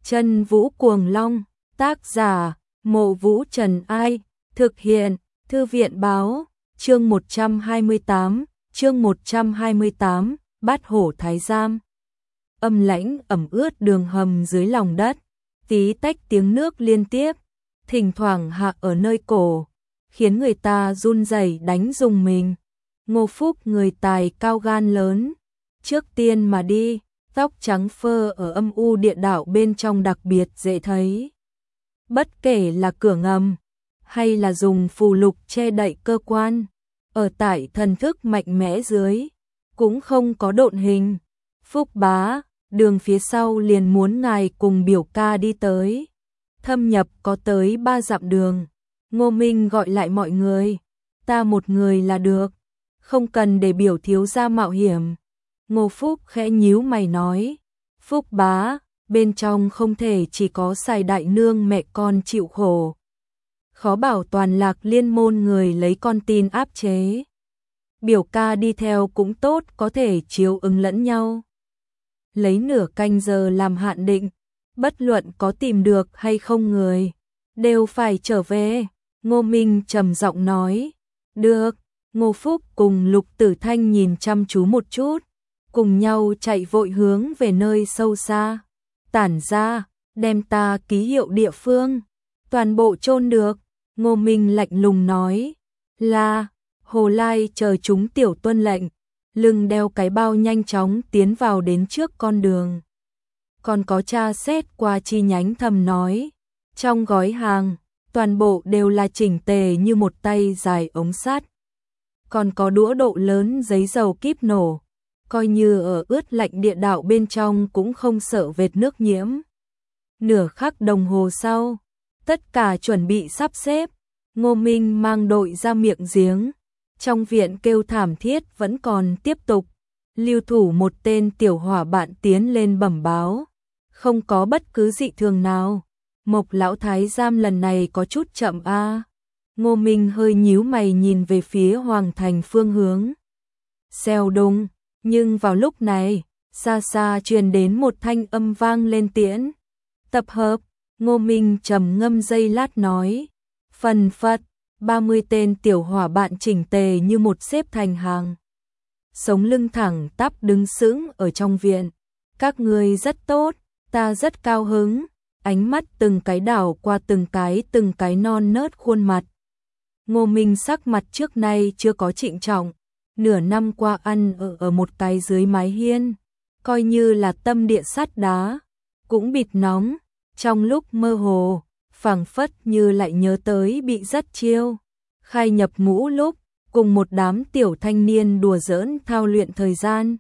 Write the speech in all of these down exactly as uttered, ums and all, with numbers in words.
Chân Vũ Cuồng Long, tác giả, Mộ Vũ Trần Ai, thực hiện, Thư viện Báo, chương một trăm hai mươi tám, chương một trăm hai mươi tám, Bát Hổ Thái Giám. Âm lãnh ẩm ướt đường hầm dưới lòng đất, tí tách tiếng nước liên tiếp, thỉnh thoảng hạ ở nơi cổ, khiến người ta run rẩy đánh rùng mình. Ngô Phúc người tài cao gan lớn, trước tiên mà đi, tóc trắng phơ ở âm u địa đạo bên trong đặc biệt dễ thấy. Bất kể là cửa ngầm, hay là dùng phù lục che đậy cơ quan, ở tại thần thức mạnh mẽ dưới, cũng không có độn hình. Phúc bá, đường phía sau liền muốn ngài cùng biểu ca đi tới. Thâm nhập có tới ba dặm đường. Ngô Minh gọi lại mọi người, ta một người là được, không cần để biểu thiếu gia mạo hiểm. Ngô Phúc khẽ nhíu mày nói, Phúc bá, bên trong không thể chỉ có Sài đại nương mẹ con chịu khổ. Khó bảo toàn Lạc Liên môn người lấy con tin áp chế. Biểu ca đi theo cũng tốt, có thể chiếu ứng lẫn nhau. Lấy nửa canh giờ làm hạn định, bất luận có tìm được hay không người, đều phải trở về. Ngô Minh trầm giọng nói, được. Ngô Phúc cùng Lục Tử Thanh nhìn chăm chú một chút, cùng nhau chạy vội hướng về nơi sâu xa. Tản ra, đem ta ký hiệu địa phương, toàn bộ chôn được. Ngô Minh lạnh lùng nói, là. Hồ Lai chờ chúng tiểu tuân lệnh, lưng đeo cái bao nhanh chóng tiến vào đến trước con đường. Còn có tra xét qua chi nhánh thầm nói, trong gói hàng, toàn bộ đều là chỉnh tề như một tay dài ống sắt. Còn có đũa độ lớn giấy dầu kíp nổ, coi như ở ướt lạnh địa đạo bên trong cũng không sợ vệt nước nhiễm. Nửa khắc đồng hồ sau, tất cả chuẩn bị sắp xếp, Ngô Minh mang đội ra miệng giếng. Trong viện kêu thảm thiết vẫn còn tiếp tục. Lưu thủ một tên tiểu hỏa bạn tiến lên bẩm báo, không có bất cứ dị thường nào. Mộc lão thái giám lần này có chút chậm a. À. Ngô Minh hơi nhíu mày nhìn về phía hoàng thành phương hướng. Xèo đùng, nhưng vào lúc này, xa xa truyền đến một thanh âm vang lên tiễn. Tập hợp, Ngô Minh trầm ngâm giây lát nói, phần phật. ba mươi tên tiểu hỏa bạn chỉnh tề như một xếp thành hàng. Sống lưng thẳng tắp đứng sững ở trong viện. Các ngươi rất tốt, ta rất cao hứng. Ánh mắt từng cái đảo qua từng cái từng cái non nớt khuôn mặt. Ngô Minh sắc mặt trước nay chưa có trịnh trọng. Nửa năm qua ăn ở, ở một cái dưới mái hiên, coi như là tâm địa sắt đá, cũng bịt nóng. Trong lúc mơ hồ, phảng phất như lại nhớ tới bị rất chiêu. Khai nhập ngũ lúc, cùng một đám tiểu thanh niên đùa giỡn thao luyện thời gian.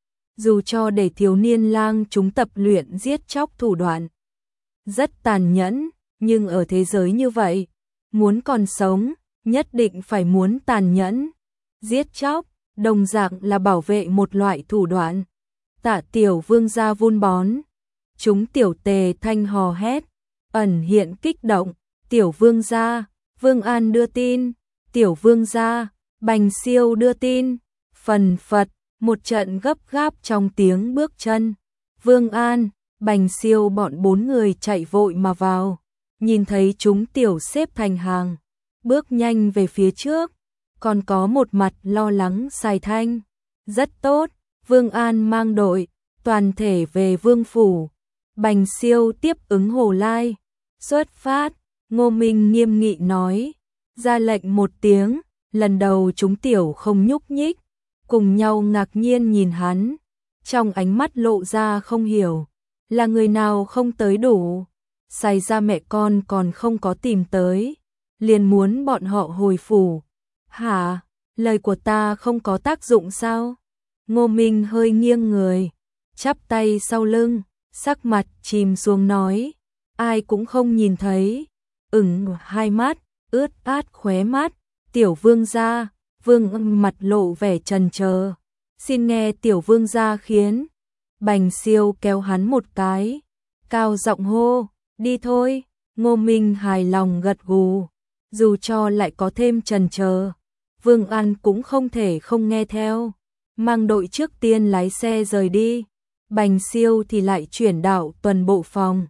Dù cho để thiếu niên lang chúng tập luyện giết chóc thủ đoạn rất tàn nhẫn, nhưng ở thế giới như vậy, muốn còn sống, nhất định phải muốn tàn nhẫn. Giết chóc, đồng dạng là bảo vệ một loại thủ đoạn. Tạ tiểu vương gia vun bón. Chúng tiểu tề thanh hò hét, ẩn hiện kích động. Tiểu vương gia, Vương An đưa tin. Tiểu vương gia, Bành Siêu đưa tin. Phần phật, một trận gấp gáp trong tiếng bước chân. Vương An, Bành Siêu bọn bốn người chạy vội mà vào. Nhìn thấy chúng tiểu xếp thành hàng, bước nhanh về phía trước. Còn có một mặt lo lắng Sài Thanh. Rất tốt, Vương An mang đội, toàn thể về vương phủ. Bành Siêu tiếp ứng Hồ Lai. Xuất phát, Ngô Minh nghiêm nghị nói. Ra lệnh một tiếng, lần đầu chúng tiểu không nhúc nhích, cùng nhau ngạc nhiên nhìn hắn. Trong ánh mắt lộ ra không hiểu, là người nào không tới đủ. Sài ra mẹ con còn không có tìm tới, liền muốn bọn họ hồi phủ. Hả, lời của ta không có tác dụng sao? Ngô Minh hơi nghiêng người, chắp tay sau lưng, sắc mặt chìm xuống nói, ai cũng không nhìn thấy. Ửng hai mắt, ướt át khóe mắt. Tiểu vương gia, Vương mặt lộ vẻ trần chờ. Xin nghe tiểu vương gia khiến. Bành Siêu kéo hắn một cái, cao giọng hô, đi thôi. Ngô Minh hài lòng gật gù, dù cho lại có thêm trần chờ, Vương An cũng không thể không nghe theo. Mang đội trước tiên lái xe rời đi. Bành Siêu thì lại chuyển đạo tuần bộ phòng.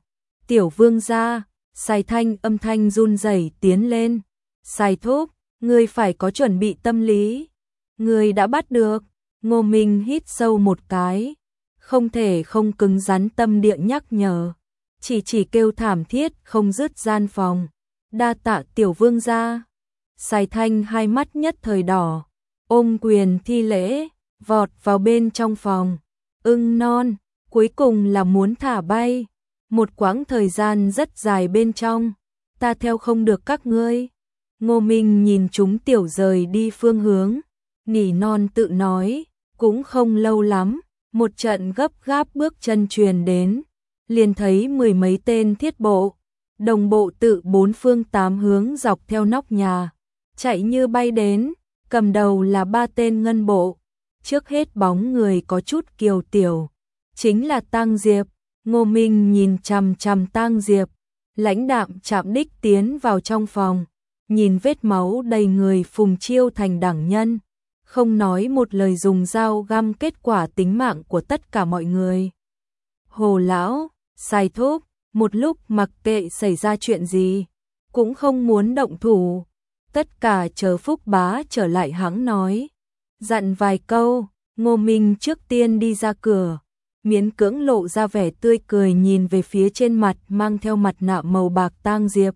Tiểu vương gia, Sài Thanh âm thanh run rẩy tiến lên. Sài thúc, ngươi phải có chuẩn bị tâm lý. Ngươi đã bắt được. Ngô Minh hít sâu một cái. Không thể không cứng rắn tâm địa nhắc nhở. Chỉ chỉ kêu thảm thiết không dứt gian phòng. Đa tạ tiểu vương gia. Sài Thanh hai mắt nhất thời đỏ. Ôm quyền thi lễ, vọt vào bên trong phòng. Ưng non, cuối cùng là muốn thả bay. Một quãng thời gian rất dài bên trong, ta theo không được các ngươi. Ngô Minh nhìn chúng tiểu rời đi phương hướng, nỉ non tự nói, cũng không lâu lắm, một trận gấp gáp bước chân truyền đến, liền thấy mười mấy tên thiết bộ, đồng bộ tự bốn phương tám hướng dọc theo nóc nhà, chạy như bay đến, cầm đầu là ba tên ngân bộ, trước hết bóng người có chút kiều tiểu, chính là Tang Diệp. Ngô Minh nhìn chằm chằm Tang Diệp, lãnh đạm chạm đích tiến vào trong phòng, nhìn vết máu đầy người Phùng Chiêu Thành đẳng nhân, không nói một lời dùng dao găm kết quả tính mạng của tất cả mọi người. Hồ lão, Sài thúc, một lúc mặc kệ xảy ra chuyện gì, cũng không muốn động thủ, tất cả chờ Phúc Bá trở lại hãng nói. Dặn vài câu, Ngô Minh trước tiên đi ra cửa. Miễn cưỡng lộ ra vẻ tươi cười nhìn về phía trên mặt mang theo mặt nạ màu bạc Tang Diệp.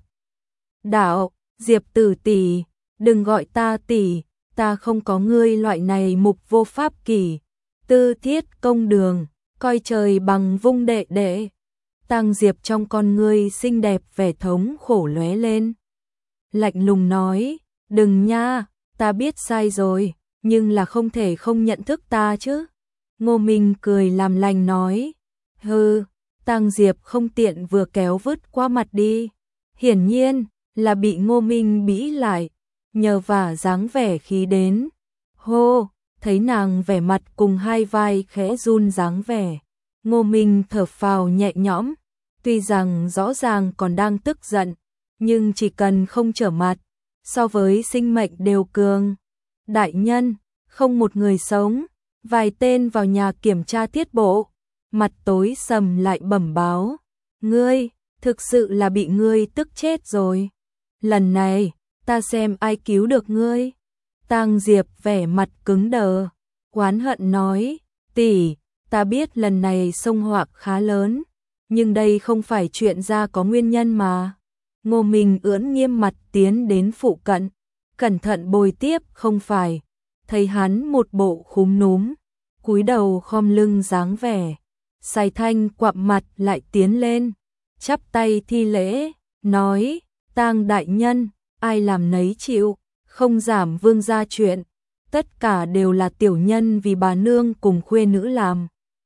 Đạo, Diệp tử tỷ, đừng gọi ta tỷ, ta không có ngươi loại này mục vô pháp kỷ. Tư thiết công đường, coi trời bằng vung đệ đệ. Tang Diệp trong con ngươi xinh đẹp vẻ thống khổ lóe lên. Lạnh lùng nói, đừng nha, ta biết sai rồi, nhưng là không thể không nhận thức ta chứ. Ngô Minh cười làm lành nói, hừ, Tang Diệp không tiện vừa kéo vứt qua mặt đi. Hiển nhiên là bị Ngô Minh bĩ lại, nhờ vả dáng vẻ khí đến. Hô, thấy nàng vẻ mặt cùng hai vai khẽ run dáng vẻ. Ngô Minh thở phào nhẹ nhõm, tuy rằng rõ ràng còn đang tức giận, nhưng chỉ cần không trở mặt, so với sinh mệnh đều cường. Đại nhân, không một người sống. Vài tên vào nhà kiểm tra thiết bộ, mặt tối sầm lại bẩm báo. Ngươi, thực sự là bị ngươi tức chết rồi. Lần này, ta xem ai cứu được ngươi. Tang Diệp vẻ mặt cứng đờ, oán hận nói, tỷ, ta biết lần này xông hoạc khá lớn, nhưng đây không phải chuyện ra có nguyên nhân mà. Ngô Minh ưỡn nghiêm mặt tiến đến phụ cận, cẩn thận bồi tiếp không phải. Thấy hắn một bộ khúm núm, cúi đầu khom lưng dáng vẻ, Sài Thanh quặm mặt lại tiến lên, chắp tay thi lễ, nói, Tang đại nhân, ai làm nấy chịu, không giảm vương gia chuyện, tất cả đều là tiểu nhân vì bà nương cùng khuê nữ làm.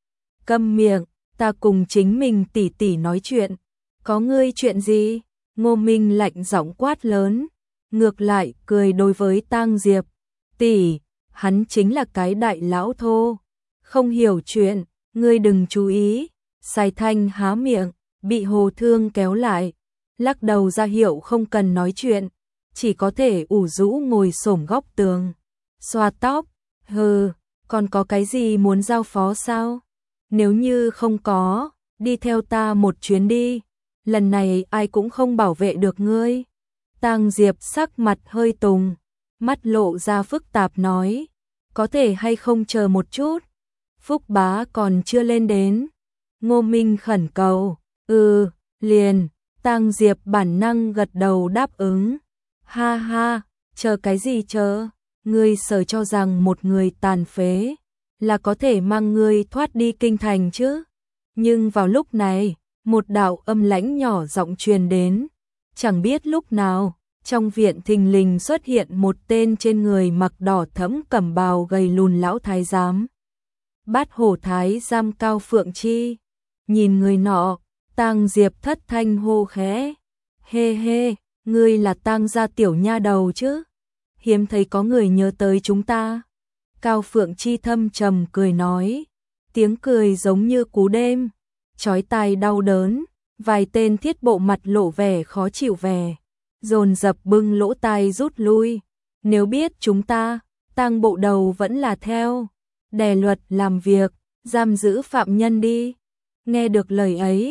Câm miệng, ta cùng chính mình tỉ tỉ nói chuyện, có ngươi chuyện gì? Ngô Minh lạnh giọng quát lớn, ngược lại cười đối với Tang Diệp, tỷ, hắn chính là cái đại lão thô, không hiểu chuyện, ngươi đừng chú ý. Sài Thanh há miệng, bị Hồ Thương kéo lại, lắc đầu ra hiệu không cần nói chuyện, chỉ có thể ủ rũ ngồi xổm góc tường, xoa tóc. Hừ, còn có cái gì muốn giao phó sao? Nếu như không có, đi theo ta một chuyến đi, lần này ai cũng không bảo vệ được ngươi. Tang Diệp sắc mặt hơi tùng, mắt lộ ra phức tạp nói, có thể hay không chờ một chút, Phúc Bá còn chưa lên đến. Ngô Minh khẩn cầu, ừ, liền. Tang Diệp bản năng gật đầu đáp ứng. Ha ha, chờ cái gì chờ, ngươi sợ cho rằng một người tàn phế là có thể mang ngươi thoát đi kinh thành chứ? Nhưng vào lúc này, một đạo âm lãnh nhỏ giọng truyền đến, chẳng biết lúc nào, trong viện thình lình xuất hiện một tên trên người mặc đỏ thẫm cẩm bào gầy lùn lão thái giám. Bát hổ thái giám Cao Phượng Chi, nhìn người nọ, Tang Diệp thất thanh hô khẽ, hê hê, ngươi là Tang gia tiểu nha đầu chứ? Hiếm thấy có người nhớ tới chúng ta. Cao Phượng Chi thâm trầm cười nói, tiếng cười giống như cú đêm, chói tai đau đớn, vài tên thiết bộ mặt lộ vẻ khó chịu vẻ, dồn dập bưng lỗ tai rút lui. Nếu biết chúng ta, Tang bộ đầu vẫn là theo đè luật làm việc, giam giữ phạm nhân đi. Nghe được lời ấy,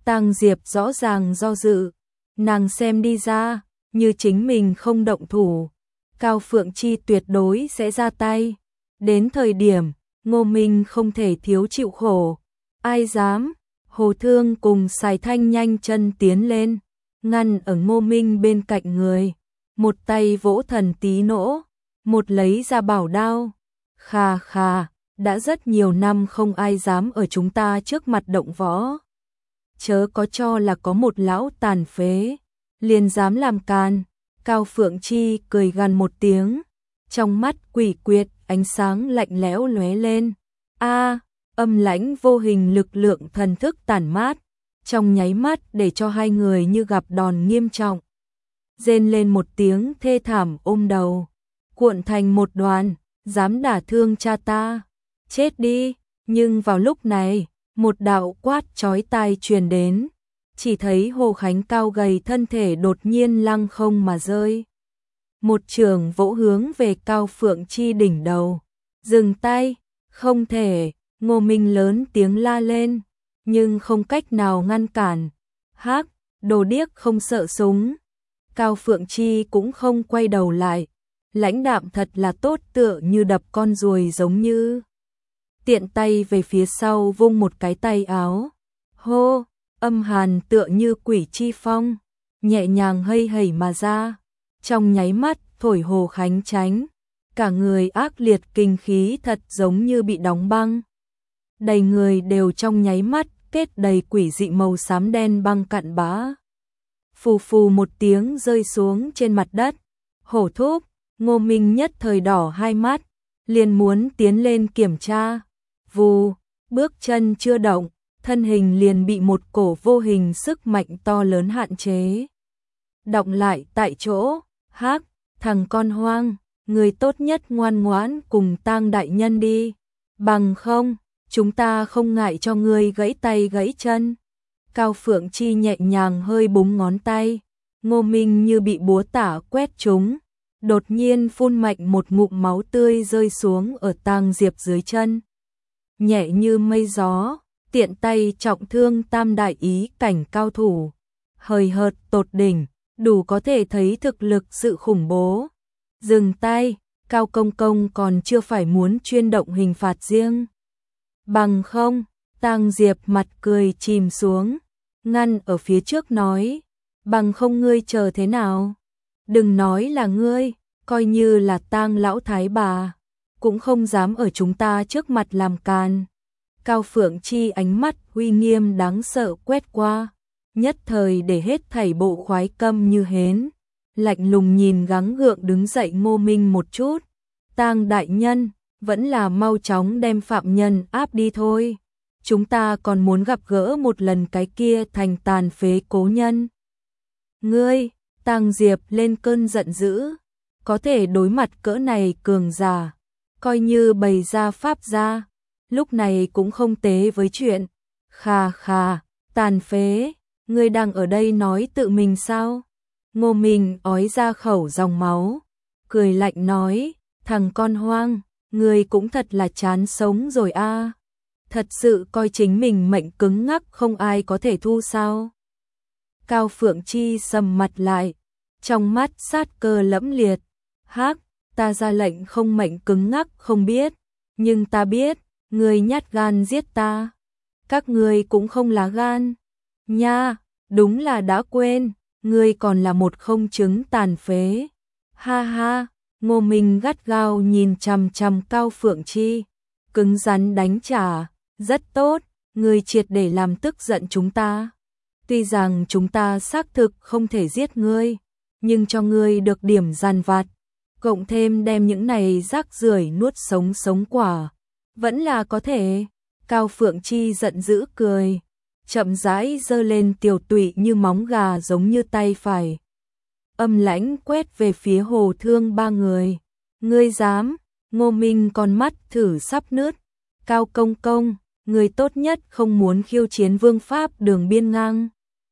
Tang Diệp rõ ràng do dự, nàng xem đi ra, như chính mình không động thủ, Cao Phượng Chi tuyệt đối sẽ ra tay. Đến thời điểm, Ngô Minh không thể thiếu chịu khổ. Ai dám? Hồ Thương cùng Sài Thanh nhanh chân tiến lên, ngăn ở Ngô Minh bên cạnh người. Một tay vỗ thần tí nỗ, một lấy ra bảo đao. Khà khà, đã rất nhiều năm không ai dám ở chúng ta trước mặt động võ. Chớ có cho là có một lão tàn phế, liền dám làm càn. Cao Phượng Chi cười gằn một tiếng, trong mắt quỷ quyệt, ánh sáng lạnh lẽo lóe lên. A, âm lãnh vô hình lực lượng thần thức tản mát, trong nháy mắt để cho hai người như gặp đòn nghiêm trọng. Rên lên một tiếng thê thảm ôm đầu, cuộn thành một đoàn, dám đả thương cha ta, chết đi. Nhưng vào lúc này, một đạo quát chói tai truyền đến, chỉ thấy Hồ Khánh cao gầy thân thể đột nhiên lăng không mà rơi. Một trường vỗ hướng về Cao Phượng Chi đỉnh đầu. Dừng tay, không thể, Ngô Minh lớn tiếng la lên, nhưng không cách nào ngăn cản. Hắc, đồ điếc không sợ súng. Cao Phượng Chi cũng không quay đầu lại, lãnh đạm thật là tốt, tựa như đập con ruồi giống như. Tiện tay về phía sau vung một cái tay áo. Hô, âm hàn tựa như quỷ chi phong, nhẹ nhàng hây hẩy mà ra. Trong nháy mắt, thổi Hồ Khánh tránh. Cả người ác liệt kinh khí thật giống như bị đóng băng. Đầy người đều trong nháy mắt kết đầy quỷ dị màu xám đen băng cặn bã. Phù phù một tiếng rơi xuống trên mặt đất. Hổ thúc, Ngô Minh nhất thời đỏ hai mắt, liền muốn tiến lên kiểm tra. Vù, bước chân chưa động, thân hình liền bị một cổ vô hình sức mạnh to lớn hạn chế. Động lại tại chỗ. Hắc, thằng con hoang, người tốt nhất ngoan ngoãn cùng Tang đại nhân đi, bằng không, chúng ta không ngại cho ngươi gãy tay gãy chân. Cao Phượng Chi nhẹ nhàng hơi búng ngón tay, Ngô Minh như bị búa tả quét trúng, đột nhiên phun mạnh một ngụm máu tươi rơi xuống ở Tang Diệp dưới chân. Nhẹ như mây gió, tiện tay trọng thương tam đại ý cảnh cao thủ, hời hợt tột đỉnh, đủ có thể thấy thực lực sự khủng bố. Dừng tay, Cao Công Công còn chưa phải muốn chuyên động hình phạt riêng. Bằng không, Tang Diệp mặt cười chìm xuống, ngăn ở phía trước nói, bằng không ngươi chờ thế nào? Đừng nói là ngươi, coi như là Tang lão thái bà, cũng không dám ở chúng ta trước mặt làm càn. Cao Phượng Chi ánh mắt uy nghiêm đáng sợ quét qua, nhất thời để hết thảy bộ khoái câm như hến, lạnh lùng nhìn gắng gượng đứng dậy Ngô Minh một chút. Tang đại nhân, vẫn là mau chóng đem phạm nhân áp đi thôi. Chúng ta còn muốn gặp gỡ một lần cái kia thành tàn phế cố nhân. Ngươi, Tang Diệp lên cơn giận dữ, có thể đối mặt cỡ này cường giả, coi như bày ra pháp ra, lúc này cũng không tế với chuyện. Khà khà, tàn phế, ngươi đang ở đây nói tự mình sao? Ngô Minh ói ra khẩu dòng máu, cười lạnh nói, thằng con hoang, ngươi cũng thật là chán sống rồi a. Thật sự coi chính mình mệnh cứng ngắc không ai có thể thu sao? Cao Phượng Chi sầm mặt lại, trong mắt sát cơ lẫm liệt. Hắc, ta ra lệnh không mệnh cứng ngắc không biết, nhưng ta biết, ngươi nhát gan giết ta. Các ngươi cũng không lá gan. Nha, đúng là đã quên, ngươi còn là một không chứng tàn phế. Ha ha, Ngô Minh gắt gao nhìn chằm chằm Cao Phượng Chi, cứng rắn đánh trả, rất tốt, ngươi triệt để làm tức giận chúng ta. Tuy rằng chúng ta xác thực không thể giết ngươi, nhưng cho ngươi được điểm giàn vặt, cộng thêm đem những này rác rưởi nuốt sống sống quả, vẫn là có thể. Cao Phượng Chi giận dữ cười, chậm rãi giơ lên tiểu tụy như móng gà giống như tay phải. Âm lãnh quét về phía Hồ Thương ba người. Ngươi dám? Ngô Minh con mắt thử sắp nứt. Cao Công Công, người tốt nhất không muốn khiêu chiến vương pháp đường biên ngang.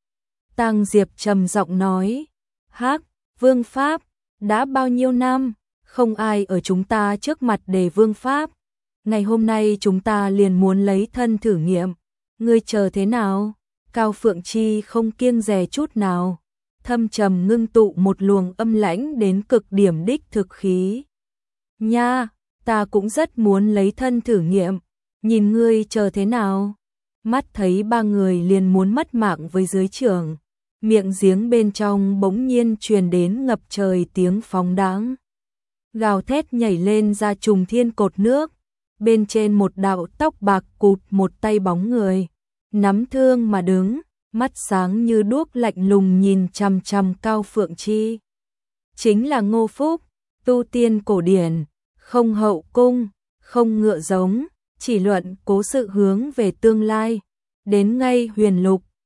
Tang Diệp trầm giọng nói, hắc, vương pháp, đã bao nhiêu năm, không ai ở chúng ta trước mặt đề vương pháp. Ngày hôm nay chúng ta liền muốn lấy thân thử nghiệm, ngươi chờ thế nào? Cao Phượng Chi không kiêng dè chút nào, thâm trầm ngưng tụ một luồng âm lãnh đến cực điểm đích thực khí. Nha, ta cũng rất muốn lấy thân thử nghiệm, nhìn ngươi chờ thế nào. Mắt thấy ba người liền muốn mất mạng với dưới trưởng, miệng giếng bên trong bỗng nhiên truyền đến ngập trời tiếng phóng đãng. Gào thét nhảy lên ra trùng thiên cột nước, bên trên một đạo tóc bạc cụt một tay bóng người, nắm thương mà đứng, mắt sáng như đuốc lạnh lùng nhìn chằm chằm Cao Phượng Chi. Chính là Ngô Phúc, tu tiên cổ điển, không hậu cung, không ngựa giống, chỉ luận cố sự hướng về tương lai, đến ngay huyền lục,